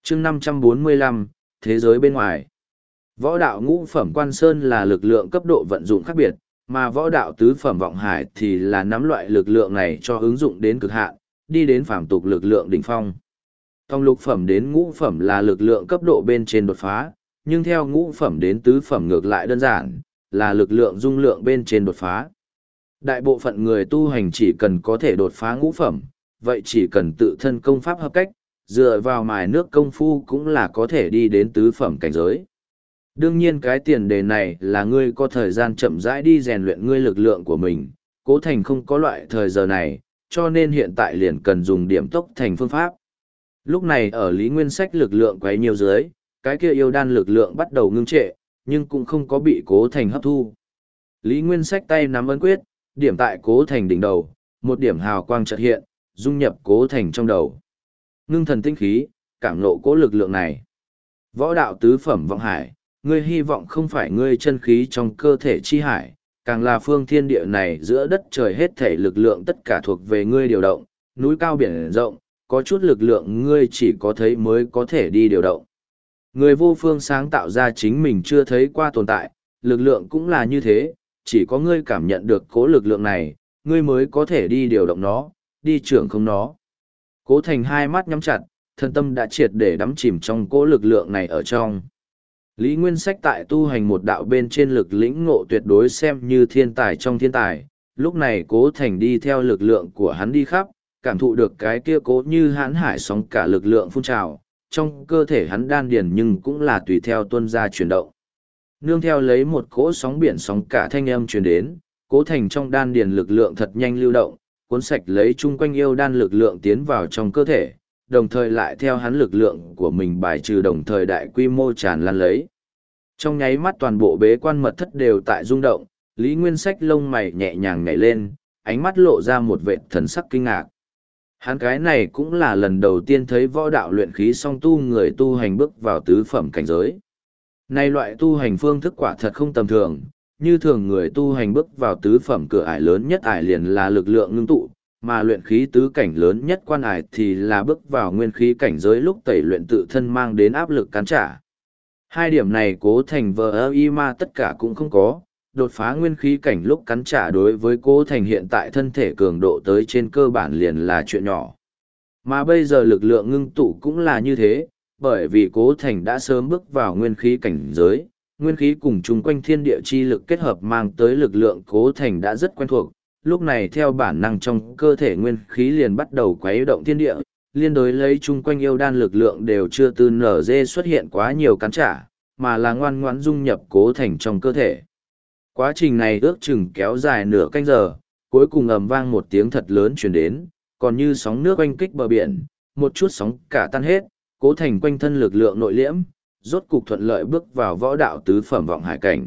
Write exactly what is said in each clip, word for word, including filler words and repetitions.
chương năm trăm bốn mươi lăm, thế giới bên ngoài. Võ đạo ngũ phẩm Quan Sơn là lực lượng cấp độ vận dụng khác biệt, mà võ đạo tứ phẩm Vọng Hải thì là nắm loại lực lượng này cho ứng dụng đến cực hạn, đi đến phàm tục lực lượng đỉnh phong. Tông lục phẩm đến ngũ phẩm là lực lượng cấp độ bên trên đột phá, nhưng theo ngũ phẩm đến tứ phẩm ngược lại đơn giản, là lực lượng dung lượng bên trên đột phá. Đại bộ phận người tu hành chỉ cần có thể đột phá ngũ phẩm, vậy chỉ cần tự thân công pháp hợp cách, dựa vào mài nước công phu cũng là có thể đi đến tứ phẩm cảnh giới. Đương nhiên cái tiền đề này là ngươi có thời gian chậm rãi đi rèn luyện ngươi lực lượng của mình, Cố Thành không có loại thời giờ này, cho nên hiện tại liền cần dùng điểm tốc thành phương pháp. Lúc này ở Lý Nguyên Sách lực lượng quấy nhiều dưới, cái kia yêu đan lực lượng bắt đầu ngưng trệ, nhưng cũng không có bị Cố Thành hấp thu. Lý Nguyên Sách tay nắm ấn quyết, điểm tại Cố Thành đỉnh đầu, một điểm hào quang chợt hiện, dung nhập Cố Thành trong đầu. Ngưng thần tinh khí, cảm ngộ cố lực lượng này. Võ đạo tứ phẩm Vọng Hải, ngươi hy vọng không phải ngươi chân khí trong cơ thể chi hải, càng là phương thiên địa này giữa đất trời hết thể lực lượng tất cả thuộc về ngươi điều động, núi cao biển rộng, có chút lực lượng ngươi chỉ có thấy mới có thể đi điều động. Người vô phương sáng tạo ra chính mình chưa thấy qua tồn tại, lực lượng cũng là như thế, chỉ có ngươi cảm nhận được cố lực lượng này, ngươi mới có thể đi điều động nó, đi trưởng không nó. Cố Thành hai mắt nhắm chặt, thân tâm đã triệt để đắm chìm trong cố lực lượng này ở trong. Lý Nguyên Sách tại tu hành một đạo bên trên lực lĩnh ngộ tuyệt đối xem như thiên tài trong thiên tài, lúc này Cố Thành đi theo lực lượng của hắn đi khắp, cảm thụ được cái kia cố như hãn hải sóng cả lực lượng phun trào, trong cơ thể hắn đan điền nhưng cũng là tùy theo tuân ra chuyển động. Nương theo lấy một cỗ sóng biển sóng cả thanh âm truyền đến, Cố Thành trong đan điền lực lượng thật nhanh lưu động, cuốn sạch lấy chung quanh yêu đan lực lượng tiến vào trong cơ thể, đồng thời lại theo hắn lực lượng của mình bài trừ đồng thời đại quy mô tràn lan lấy. Trong nháy mắt toàn bộ bế quan mật thất đều tại rung động, Lý Nguyên Sách lông mày nhẹ nhàng nhảy lên, ánh mắt lộ ra một vệt thần sắc kinh ngạc. Hắn cái này cũng là lần đầu tiên thấy võ đạo luyện khí song tu người tu hành bước vào tứ phẩm cảnh giới. Nay loại tu hành phương thức quả thật không tầm thường, như thường người tu hành bước vào tứ phẩm cửa ải lớn nhất ải liền là lực lượng ngưng tụ, mà luyện khí tứ cảnh lớn nhất quan ải thì là bước vào nguyên khí cảnh giới lúc tẩy luyện tự thân mang đến áp lực cắn trả. Hai điểm này Cố Thành vờ y ma tất cả cũng không có, đột phá nguyên khí cảnh lúc cắn trả đối với Cố Thành hiện tại thân thể cường độ tới trên cơ bản liền là chuyện nhỏ. Mà bây giờ lực lượng ngưng tụ cũng là như thế, bởi vì Cố Thành đã sớm bước vào nguyên khí cảnh giới, nguyên khí cùng chung quanh thiên địa chi lực kết hợp mang tới lực lượng Cố Thành đã rất quen thuộc, lúc này theo bản năng trong cơ thể nguyên khí liền bắt đầu quấy động thiên địa, liên đối lấy chung quanh yêu đan lực lượng đều chưa từ nở dê xuất hiện quá nhiều cắn trả, mà là ngoan ngoãn dung nhập Cố Thành trong cơ thể. Quá trình này ước chừng kéo dài nửa canh giờ, cuối cùng ầm vang một tiếng thật lớn truyền đến, còn như sóng nước oanh kích bờ biển, một chút sóng cả tan hết, Cố Thành quanh thân lực lượng nội liễm, rốt cục thuận lợi bước vào võ đạo tứ phẩm Vọng Hải cảnh.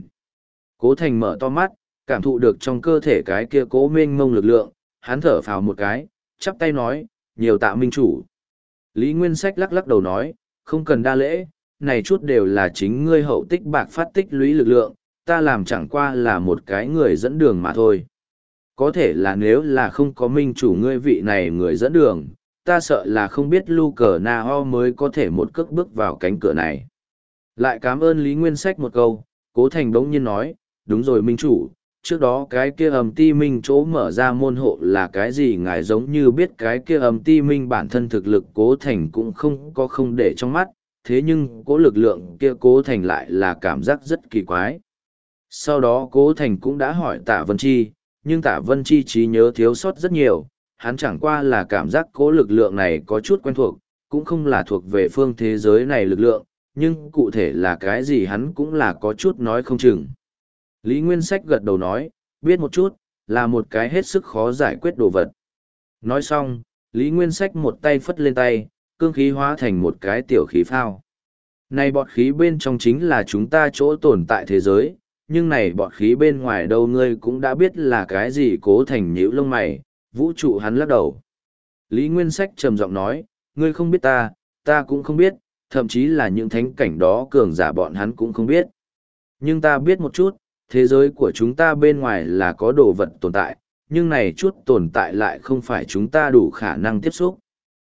Cố Thành mở to mắt, cảm thụ được trong cơ thể cái kia cố mênh mông lực lượng, hắn thở phào một cái, chắp tay nói, nhiều tạ minh chủ. Lý Nguyên Sách lắc lắc đầu nói, không cần đa lễ, này chút đều là chính ngươi hậu tích bạc phát tích lũy lực lượng, ta làm chẳng qua là một cái người dẫn đường mà thôi. Có thể là nếu là không có minh chủ ngươi vị này người dẫn đường, ta sợ là không biết lu cờ na ho mới có thể một cước bước vào cánh cửa này. Lại cảm ơn Lý Nguyên Sách một câu, Cố Thành đống nhiên nói, đúng rồi minh chủ, trước đó cái kia ầm ti minh chỗ mở ra môn hộ là cái gì ngài giống như biết cái kia ầm ti minh bản thân thực lực Cố Thành cũng không có không để trong mắt, thế nhưng cố lực lượng kia Cố Thành lại là cảm giác rất kỳ quái. Sau đó Cố Thành cũng đã hỏi Tạ Vân Chi, nhưng Tạ Vân Chi trí nhớ thiếu sót rất nhiều, hắn chẳng qua là cảm giác cố lực lượng này có chút quen thuộc, cũng không là thuộc về phương thế giới này lực lượng, nhưng cụ thể là cái gì hắn cũng là có chút nói không chừng. Lý Nguyên Sách gật đầu nói, biết một chút, là một cái hết sức khó giải quyết đồ vật. Nói xong, Lý Nguyên Sách một tay phất lên tay, cương khí hóa thành một cái tiểu khí phao. Này bọt khí bên trong chính là chúng ta chỗ tồn tại thế giới, nhưng này bọt khí bên ngoài đâu ngươi cũng đã biết là cái gì. Cố Thành nhíu lông mày, vũ trụ hắn lắc đầu. Lý Nguyên Sách trầm giọng nói, ngươi không biết ta, ta cũng không biết, thậm chí là những thánh cảnh đó cường giả bọn hắn cũng không biết. Nhưng ta biết một chút, thế giới của chúng ta bên ngoài là có đồ vật tồn tại, nhưng này chút tồn tại lại không phải chúng ta đủ khả năng tiếp xúc.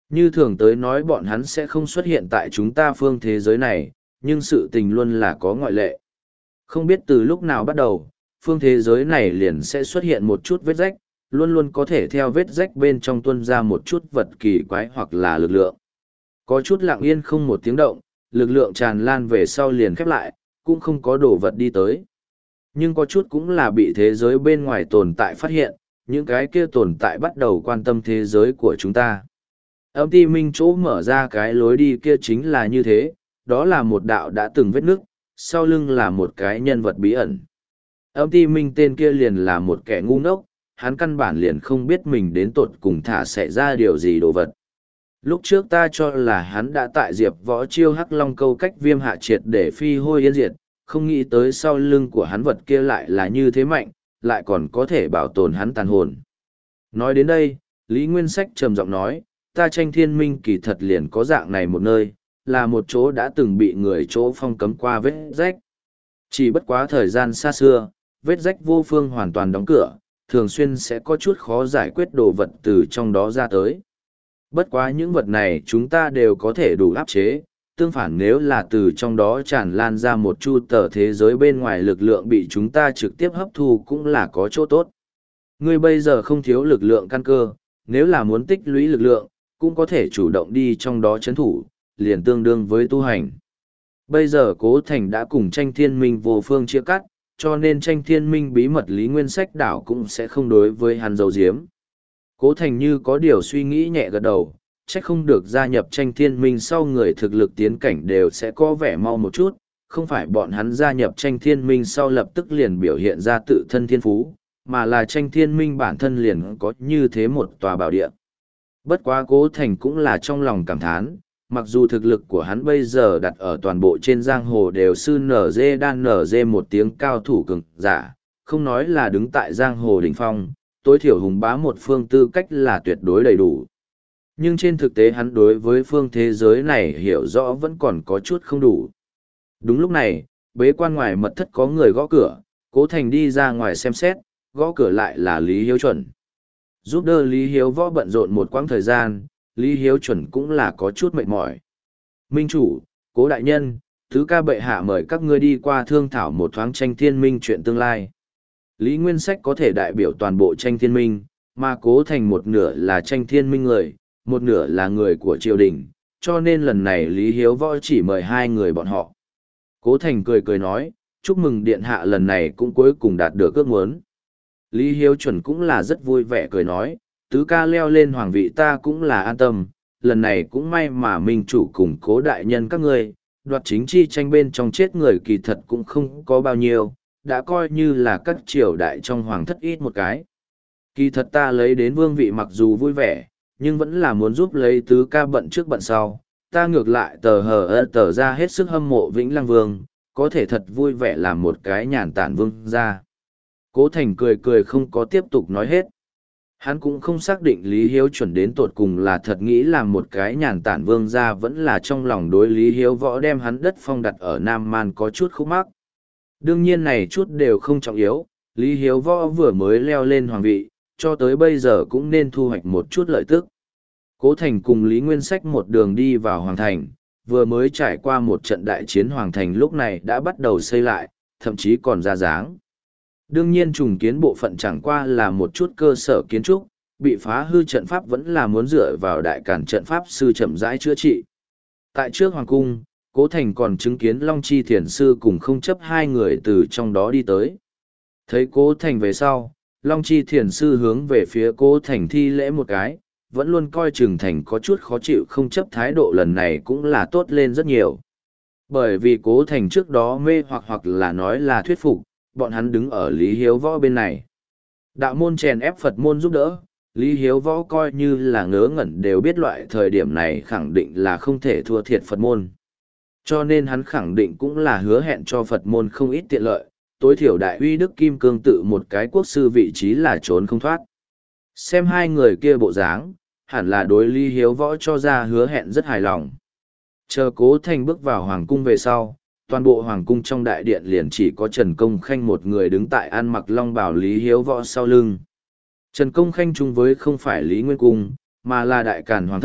Như thường tới nói bọn hắn sẽ không xuất hiện tại chúng ta phương thế giới này, nhưng sự tình luôn là có ngoại lệ. Không biết từ lúc nào bắt đầu, phương thế giới này liền sẽ xuất hiện một chút vết rách, luôn luôn có thể theo vết rách bên trong tuôn ra một chút vật kỳ quái hoặc là lực lượng. Có chút lặng yên không một tiếng động, lực lượng tràn lan về sau liền khép lại, cũng không có đồ vật đi tới. Nhưng có chút cũng là bị thế giới bên ngoài tồn tại phát hiện, những cái kia tồn tại bắt đầu quan tâm thế giới của chúng ta. Âm ti minh chỗ mở ra cái lối đi kia chính là như thế, đó là một đạo đã từng vết nước, sau lưng là một cái nhân vật bí ẩn. Âm ti minh tên kia liền là một kẻ ngu ngốc, hắn căn bản liền không biết mình đến tột cùng thả xảy ra điều gì đồ vật. Lúc trước ta cho là hắn đã tại diệp võ chiêu hắc long câu cách viêm hạ triệt để phi hôi yên diệt, không nghĩ tới sau lưng của hắn vật kia lại là như thế mạnh, lại còn có thể bảo tồn hắn tàn hồn. Nói đến đây, Lý Nguyên Sách trầm giọng nói, ta tranh thiên minh kỳ thật liền có dạng này một nơi, là một chỗ đã từng bị người chỗ phong cấm qua vết rách. Chỉ bất quá thời gian xa xưa, vết rách vô phương hoàn toàn đóng cửa, thường xuyên sẽ có chút khó giải quyết đồ vật từ trong đó ra tới. Bất quá những vật này chúng ta đều có thể đủ áp chế, tương phản nếu là từ trong đó tràn lan ra một chu tờ thế giới bên ngoài lực lượng bị chúng ta trực tiếp hấp thu cũng là có chỗ tốt. Ngươi bây giờ không thiếu lực lượng căn cơ, nếu là muốn tích lũy lực lượng, cũng có thể chủ động đi trong đó chấn thủ, liền tương đương với tu hành. Bây giờ Cố Thành đã cùng tranh thiên minh vô phương chia cắt, cho nên tranh thiên minh bí mật Lý Nguyên Sách đảo cũng sẽ không đối với hắn dấu diếm. Cố Thành như có điều suy nghĩ nhẹ gật đầu, chắc không được gia nhập tranh thiên minh sau người thực lực tiến cảnh đều sẽ có vẻ mau một chút, không phải bọn hắn gia nhập tranh thiên minh sau lập tức liền biểu hiện ra tự thân thiên phú, mà là tranh thiên minh bản thân liền có như thế một tòa bảo địa. Bất quá Cố Thành cũng là trong lòng cảm thán, mặc dù thực lực của hắn bây giờ đặt ở toàn bộ trên giang hồ đều sư nở dê đan nở dê một tiếng cao thủ cường giả, không nói là đứng tại giang hồ đỉnh phong, tối thiểu hùng bá một phương tư cách là tuyệt đối đầy đủ. Nhưng trên thực tế hắn đối với phương thế giới này hiểu rõ vẫn còn có chút không đủ. Đúng lúc này, bế quan ngoài mật thất có người gõ cửa, Cố Thành đi ra ngoài xem xét, gõ cửa lại là Lý Hiếu Chuẩn. Giúp đỡ Lý Hiếu Võ bận rộn một quãng thời gian, Lý Hiếu Chuẩn cũng là có chút mệt mỏi. Minh chủ, Cố đại nhân, tứ ca bệ hạ mời các ngươi đi qua thương thảo một thoáng tranh thiên minh chuyện tương lai. Lý Nguyên Sách có thể đại biểu toàn bộ tranh thiên minh, mà Cố Thành một nửa là tranh thiên minh người, một nửa là người của triều đình, cho nên lần này Lý Hiếu Võ chỉ mời hai người bọn họ. Cố Thành cười cười nói, chúc mừng điện hạ lần này cũng cuối cùng đạt được ước muốn. Lý Hiếu Chuẩn cũng là rất vui vẻ cười nói, tứ ca leo lên hoàng vị ta cũng là an tâm, lần này cũng may mà minh chủ cùng Cố đại nhân các ngươi, đoạt chính chi tranh bên trong chết người kỳ thật cũng không có bao nhiêu, đã coi như là các triều đại trong hoàng thất ít một cái. Kỳ thật ta lấy đến vương vị mặc dù vui vẻ, nhưng vẫn là muốn giúp lấy tứ ca bận trước bận sau, ta ngược lại tờ hờ ơ tờ ra hết sức hâm mộ Vĩnh Lăng Vương, có thể thật vui vẻ làm một cái nhàn tản vương ra. Cố Thành cười cười không có tiếp tục nói hết. Hắn cũng không xác định Lý Hiếu Chuẩn đến tột cùng là thật nghĩ làm một cái nhàn tản vương ra vẫn là trong lòng đối Lý Hiếu Võ đem hắn đất phong đặt ở Nam Man có chút khúc mắc. Đương nhiên này chút đều không trọng yếu, Lý Hiếu Võ vừa mới leo lên hoàng vị, cho tới bây giờ cũng nên thu hoạch một chút lợi tức. Cố Thành cùng Lý Nguyên Sách một đường đi vào Hoàng Thành, vừa mới trải qua một trận đại chiến Hoàng Thành lúc này đã bắt đầu xây lại, thậm chí còn ra dáng. Đương nhiên trùng kiến bộ phận chẳng qua là một chút cơ sở kiến trúc, bị phá hư trận pháp vẫn là muốn dựa vào đại cản trận pháp sư chậm rãi chữa trị. Tại trước Hoàng Cung, Cố Thành còn chứng kiến Long Chi Thiền Sư cùng không chấp hai người từ trong đó đi tới. Thấy Cố Thành về sau, Long Chi Thiền Sư hướng về phía Cố Thành thi lễ một cái, vẫn luôn coi Trừng Thành có chút khó chịu không chấp thái độ lần này cũng là tốt lên rất nhiều. Bởi vì Cố Thành trước đó mê hoặc hoặc là nói là thuyết phục, bọn hắn đứng ở Lý Hiếu Võ bên này. Đạo môn chèn ép Phật môn giúp đỡ, Lý Hiếu Võ coi như là ngớ ngẩn đều biết loại thời điểm này khẳng định là không thể thua thiệt Phật môn. Cho nên hắn khẳng định cũng là hứa hẹn cho Phật môn không ít tiện lợi, tối thiểu đại uy đức kim cương tự một cái quốc sư vị trí là trốn không thoát. Xem hai người kia bộ dáng, hẳn là đối Lý Hiếu Võ cho ra hứa hẹn rất hài lòng. Chờ Cố Thành bước vào hoàng cung về sau, toàn bộ hoàng cung trong đại điện liền chỉ có Trần Công Khanh một người đứng tại ăn mặc long bào Lý Hiếu Võ sau lưng. Trần Công Khanh chung với không phải Lý Nguyên Cung, mà là đại càn hoàng thất,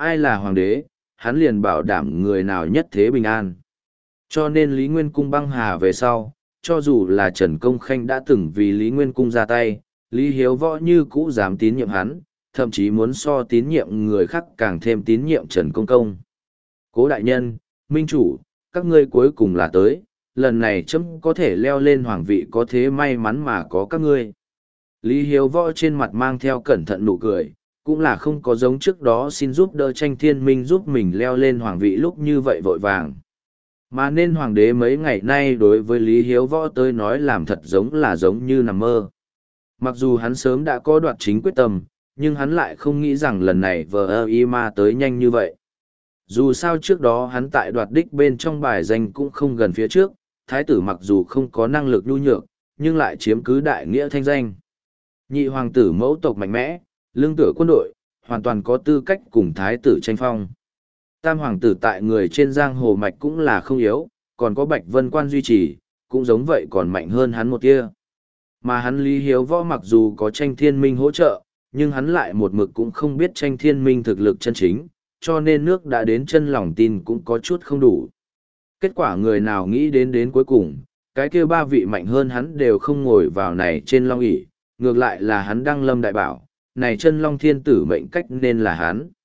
ai là hoàng đế, hắn liền bảo đảm người nào nhất thế bình an. Cho nên Lý Nguyên Cung băng hà về sau, cho dù là Trần Công Khanh đã từng vì Lý Nguyên Cung ra tay, Lý Hiếu Võ như cũ dám tín nhiệm hắn, thậm chí muốn so tín nhiệm người khác càng thêm tín nhiệm Trần Công Công. Cố đại nhân, minh chủ, các ngươi cuối cùng là tới, lần này chấm có thể leo lên hoàng vị có thế may mắn mà có các ngươi. Lý Hiếu Võ trên mặt mang theo cẩn thận nụ cười, cũng là không có giống trước đó xin giúp đỡ Tranh Thiên Minh giúp mình leo lên hoàng vị lúc như vậy vội vàng. Mà nên hoàng đế mấy ngày nay đối với Lý Hiếu Võ tới nói làm thật giống là giống như nằm mơ. Mặc dù hắn sớm đã có đoạt chính quyết tâm, nhưng hắn lại không nghĩ rằng lần này vờ ơ y ma tới nhanh như vậy. Dù sao trước đó hắn tại đoạt đích bên trong bài danh cũng không gần phía trước, thái tử mặc dù không có năng lực nhu nhược, nhưng lại chiếm cứ đại nghĩa thanh danh. Nhị hoàng tử mẫu tộc mạnh mẽ, lương tựa quân đội, hoàn toàn có tư cách cùng thái tử tranh phong. Tam hoàng tử tại người trên giang hồ mạch cũng là không yếu, còn có Bạch Vân Quan duy trì, cũng giống vậy còn mạnh hơn hắn một tia. Mà hắn Lý Hiếu Võ mặc dù có Tranh Thiên Minh hỗ trợ, nhưng hắn lại một mực cũng không biết Tranh Thiên Minh thực lực chân chính, cho nên nước đã đến chân lòng tin cũng có chút không đủ. Kết quả người nào nghĩ đến đến cuối cùng, cái kia ba vị mạnh hơn hắn đều không ngồi vào này trên long ỷ, ngược lại là hắn đăng lâm đại bảo, này chân long thiên tử mệnh cách nên là hắn.